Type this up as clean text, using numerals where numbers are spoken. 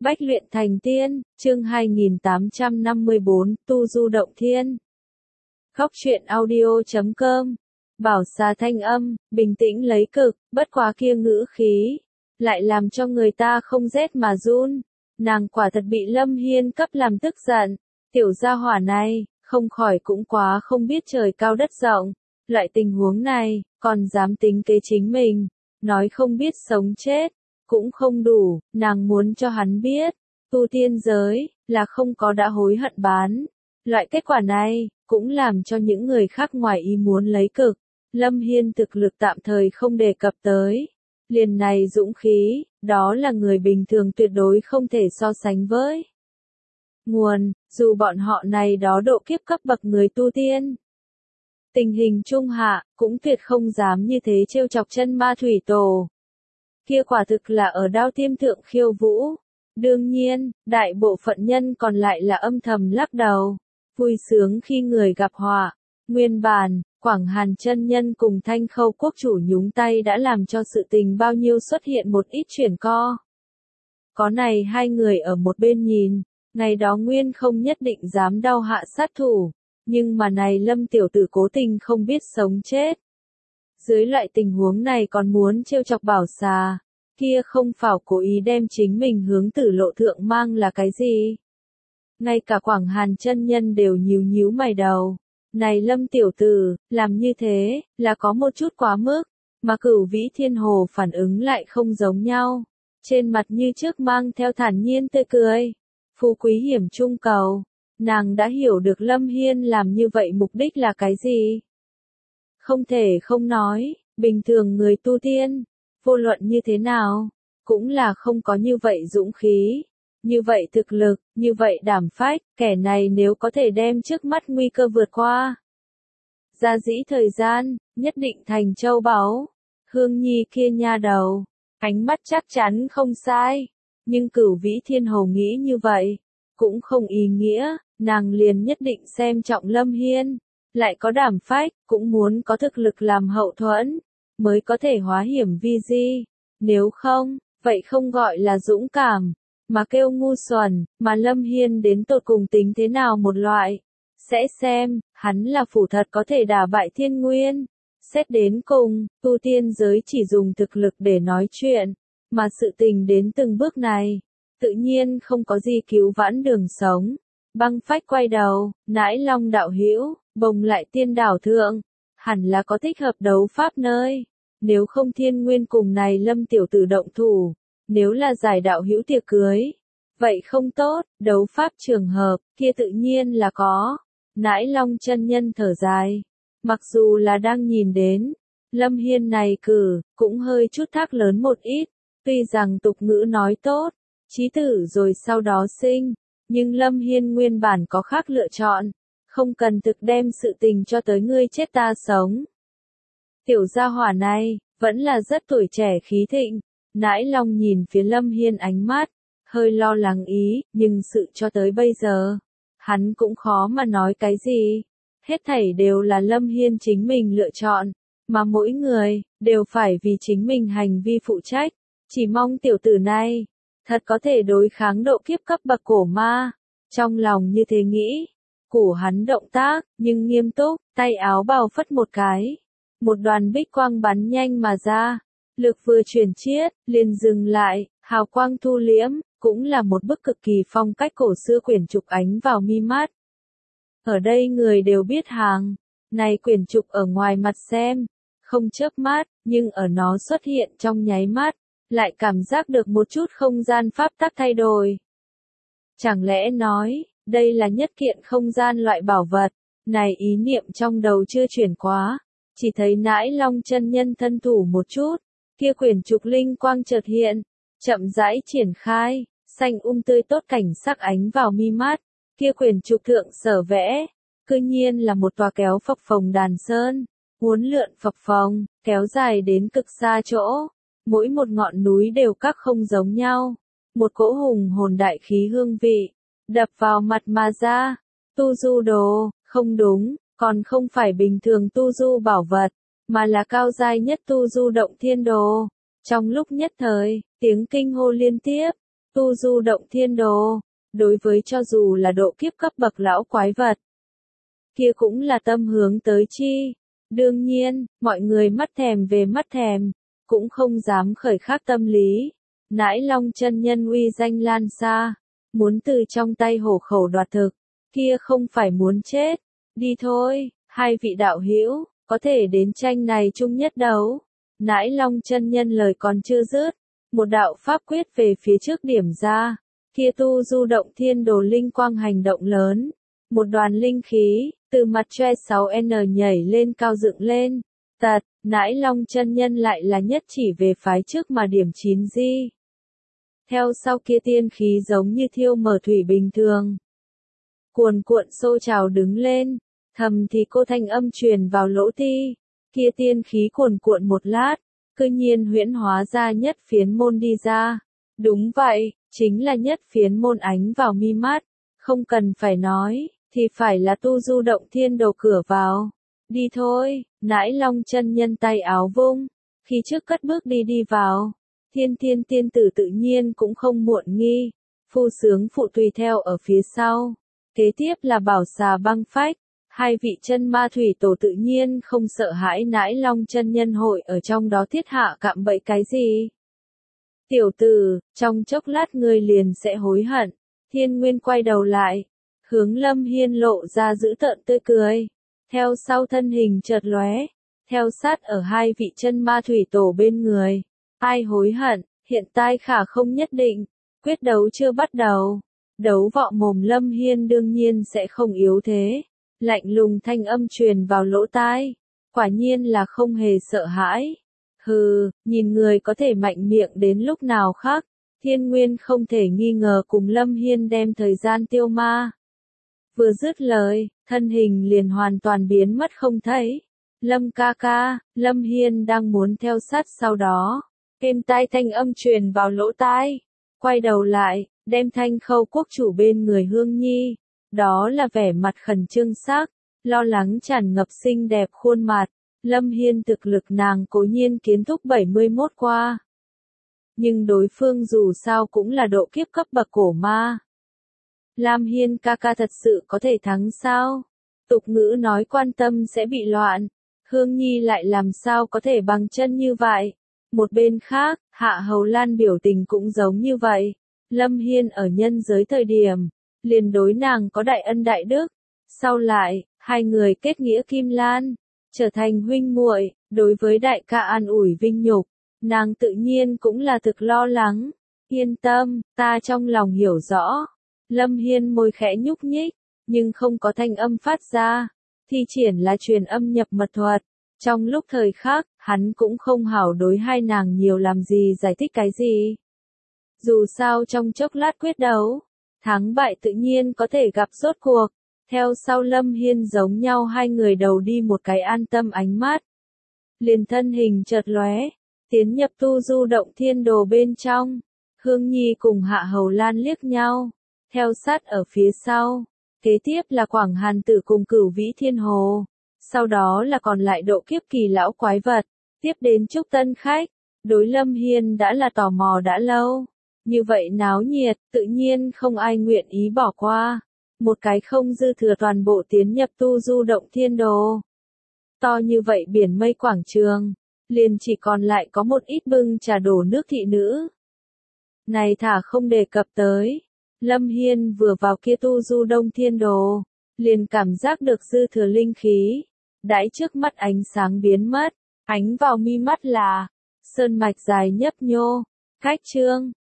Bách luyện thành tiên, chương 2854, tu du động thiên. Khóc truyện audio.com. Bảo xà thanh âm, bình tĩnh lấy cực, bất quá kia ngữ khí, lại làm cho người ta không rét mà run. Nàng quả thật bị Lâm Hiên cấp làm tức giận. Tiểu gia hỏa này, không khỏi cũng quá không biết trời cao đất rộng. Loại tình huống này, còn dám tính kế chính mình, nói không biết sống chết. Cũng không đủ, nàng muốn cho hắn biết, tu tiên giới, là không có đã hối hận bán. Loại kết quả này, cũng làm cho những người khác ngoài ý muốn lấy cực. Lâm Hiên thực lực tạm thời không đề cập tới. Liền này dũng khí, đó là người bình thường tuyệt đối không thể so sánh với. Nguồn, dù bọn họ này đó độ kiếp cấp bậc người tu tiên. Tình hình trung hạ, cũng tuyệt không dám như thế trêu chọc chân ma thủy tổ. Kia quả thực là ở đao tiêm thượng khiêu vũ. Đương nhiên, đại bộ phận nhân còn lại là âm thầm lắc đầu. Vui sướng khi người gặp họa. Nguyên bản, Quảng Hàn chân nhân cùng Thanh Khâu quốc chủ nhúng tay đã làm cho sự tình bao nhiêu xuất hiện một ít chuyển co. Có này hai người ở một bên nhìn, ngày đó Nguyên không nhất định dám đau hạ sát thủ. Nhưng mà này Lâm tiểu tử cố tình không biết sống chết. Dưới loại tình huống này còn muốn trêu chọc bảo xà, kia không phải cố ý đem chính mình hướng tử lộ thượng mang là cái gì. Ngay cả Quảng Hàn chân nhân đều nhíu nhíu mày đầu. Này Lâm tiểu tử, làm như thế, là có một chút quá mức, mà Cửu Vĩ Thiên Hồ phản ứng lại không giống nhau. Trên mặt như trước mang theo thản nhiên tươi cười. Phú quý hiểm trung cầu, nàng đã hiểu được Lâm Hiên làm như vậy mục đích là cái gì. Không thể không nói, bình thường người tu tiên, vô luận như thế nào, cũng là không có như vậy dũng khí, như vậy thực lực, như vậy đảm phách, kẻ này nếu có thể đem trước mắt nguy cơ vượt qua. Gia dĩ thời gian, nhất định thành châu báu, Hương Nhi kia nha đầu, ánh mắt chắc chắn không sai, nhưng Cửu Vĩ Thiên Hồ nghĩ như vậy, cũng không ý nghĩa, nàng liền nhất định xem trọng Lâm Hiên. Lại có đảm phách, cũng muốn có thực lực làm hậu thuẫn, mới có thể hóa hiểm vi di. Nếu không, vậy không gọi là dũng cảm, mà kêu ngu xuẩn, mà Lâm Hiên đến tột cùng tính thế nào một loại. Sẽ xem, hắn là phủ thật có thể đả bại thiên nguyên. Xét đến cùng, tu tiên giới chỉ dùng thực lực để nói chuyện, mà sự tình đến từng bước này, tự nhiên không có gì cứu vãn đường sống. Băng phách quay đầu, nãi long đạo hữu, bồng lại tiên đảo thượng, hẳn là có thích hợp đấu pháp nơi. Nếu không thiên nguyên cùng này Lâm tiểu tử động thủ, nếu là giải đạo hữu tiệc cưới, vậy không tốt, đấu pháp trường hợp, kia tự nhiên là có. Nãi long chân nhân thở dài, mặc dù là đang nhìn đến, Lâm Hiên này cử, cũng hơi chút thác lớn một ít, tuy rằng tục ngữ nói tốt, chí tử rồi sau đó sinh. Nhưng Lâm Hiên nguyên bản có khác lựa chọn, không cần thực đem sự tình cho tới ngươi chết ta sống. Tiểu gia hỏa này, vẫn là rất tuổi trẻ khí thịnh, nãi long nhìn phía Lâm Hiên ánh mắt, hơi lo lắng ý, nhưng sự cho tới bây giờ, hắn cũng khó mà nói cái gì. Hết thảy đều là Lâm Hiên chính mình lựa chọn, mà mỗi người, đều phải vì chính mình hành vi phụ trách, chỉ mong tiểu tử này thật có thể đối kháng độ kiếp cấp bậc cổ ma. Trong lòng như thế nghĩ, củ hắn động tác, nhưng nghiêm túc, tay áo bào phất một cái. Một đoàn bích quang bắn nhanh mà ra, lực vừa chuyển chiết, liền dừng lại, hào quang thu liễm, cũng là một bức cực kỳ phong cách cổ xưa quyển trục ánh vào mi mắt. Ở đây người đều biết hàng, này quyển trục ở ngoài mặt xem, không chớp mắt, nhưng ở nó xuất hiện trong nháy mắt, lại cảm giác được một chút không gian pháp tắc thay đổi. Chẳng lẽ nói, đây là nhất kiện không gian loại bảo vật, này ý niệm trong đầu chưa chuyển quá, chỉ thấy nãi long chân nhân thân thủ một chút, kia quyển trục linh quang chợt hiện, chậm rãi triển khai, xanh tươi tốt cảnh sắc ánh vào mi mắt, kia quyển trục thượng sở vẽ, cư nhiên là một tòa kéo phập phồng đàn sơn, uốn lượn phập phồng, kéo dài đến cực xa chỗ. Mỗi một ngọn núi đều các không giống nhau, một cỗ hùng hồn đại khí hương vị, đập vào mặt mà ra. Tu du đồ, không đúng, còn không phải bình thường tu du bảo vật, mà là cao giai nhất tu du động thiên đồ. Trong lúc nhất thời, tiếng kinh hô liên tiếp, Tu du động thiên đồ, đối với cho dù là độ kiếp cấp bậc lão quái vật, kia cũng là tâm hướng tới chi. Đương nhiên, mọi người mắt thèm về mắt thèm, cũng không dám khởi khác tâm lý. Nãi Long chân nhân uy danh lan xa, muốn từ trong tay hổ khẩu đoạt thực, kia không phải muốn chết. Đi thôi, hai vị đạo hữu, có thể đến tranh này chung nhất đấu. Nãi Long chân nhân lời còn chưa dứt, một đạo pháp quyết về phía trước điểm ra, kia tu du động thiên đồ linh quang hành động lớn, một đoàn linh khí từ mặt tre 6N nhảy lên cao dựng lên. Tật, Nãi Long chân nhân lại là nhất chỉ về phái trước mà điểm 9 di. Theo sau kia tiên khí giống như thiêu mở thủy bình thường, cuồn cuộn xô trào đứng lên, thầm thì cô thanh âm truyền vào lỗ ti, kia tiên khí cuồn cuộn một lát, cư nhiên huyễn hóa ra nhất phiến môn đi ra. Đúng vậy, chính là nhất phiến môn ánh vào mi mắt, không cần phải nói, thì phải là tu du động thiên đồ cửa vào. Đi thôi, Nãi Long chân nhân tay áo vung, khi trước cất bước đi vào, Thiên Thiên tiên tử tự nhiên cũng không muộn nghi, phu sướng phụ tùy theo ở phía sau. Kế tiếp là Bảo Xà Băng Phách, hai vị chân ma thủy tổ tự nhiên không sợ hãi Nãi Long chân nhân hội ở trong đó thiết hạ cạm bẫy cái gì. Tiểu tử, trong chốc lát ngươi liền sẽ hối hận. Thiên Nguyên quay đầu lại, hướng Lâm Hiên lộ ra dữ tợn tươi cười, theo sau thân hình chợt lóe, theo sát ở hai vị chân ma thủy tổ bên người. Ai hối hận, hiện tại khả không nhất định, quyết đấu chưa bắt đầu. Đấu vọ mồm Lâm Hiên đương nhiên sẽ không yếu thế. Lạnh lùng thanh âm truyền vào lỗ tai, quả nhiên là không hề sợ hãi. Hừ, nhìn người có thể mạnh miệng đến lúc nào khác. Thiên Nguyên không thể nghi ngờ cùng Lâm Hiên đem thời gian tiêu ma. Vừa dứt lời, thân hình liền hoàn toàn biến mất không thấy. Lâm ca ca, Lâm Hiên đang muốn theo sát sau đó. Êm tai thanh âm truyền vào lỗ tai, quay đầu lại, đem Thanh Khâu quốc chủ bên người Hương Nhi, đó là vẻ mặt khẩn trương sắc, lo lắng tràn ngập xinh đẹp khuôn mặt. Lâm Hiên thực lực nàng cố nhiên kiến thúc 71 qua, nhưng đối phương dù sao cũng là độ kiếp cấp bậc cổ ma. Lam Hiên ca ca thật sự có thể thắng sao? Tục ngữ nói quan tâm sẽ bị loạn, Hương Nhi lại làm sao có thể bằng chân như vậy? Một bên khác, Hạ Hầu Lan biểu tình cũng giống như vậy. Lâm Hiên ở nhân giới thời điểm, liền đối nàng có đại ân đại đức. Sau lại, hai người kết nghĩa kim lan, trở thành huynh muội. Đối với đại ca an ủi vinh nhục, nàng tự nhiên cũng là thực lo lắng. Yên tâm, ta trong lòng hiểu rõ. Lâm Hiên môi khẽ nhúc nhích, nhưng không có thanh âm phát ra. Thi triển là truyền âm nhập mật thuật. Trong lúc thời khắc, hắn cũng không hảo đối hai nàng nhiều làm gì giải thích cái gì. Dù sao trong chốc lát quyết đấu, thắng bại tự nhiên có thể gặp rốt cuộc. Theo sau Lâm Hiên giống nhau hai người đầu đi một cái an tâm ánh mắt. Liền thân hình chợt lóe, tiến nhập tu du động thiên đồ bên trong. Hương Nhi cùng Hạ Hầu Lan liếc nhau, theo sát ở phía sau. Kế tiếp là Quảng Hàn Tử cùng Cửu Vĩ Thiên Hồ. Sau đó là còn lại độ kiếp kỳ lão quái vật, tiếp đến Trúc Tân Khách. Đối Lâm Hiên đã là tò mò đã lâu. Như vậy náo nhiệt, tự nhiên không ai nguyện ý bỏ qua. Một cái không dư thừa toàn bộ tiến nhập tu du động thiên đồ. To như vậy biển mây quảng trường, liền chỉ còn lại có một ít bưng trà đổ nước thị nữ. Này thả không đề cập tới, Lâm Hiên vừa vào kia tu du đông thiên đồ, liền cảm giác được dư thừa linh khí. Đãi trước mắt ánh sáng biến mất, ánh vào mi mắt là sơn mạch dài nhấp nhô, khách trương,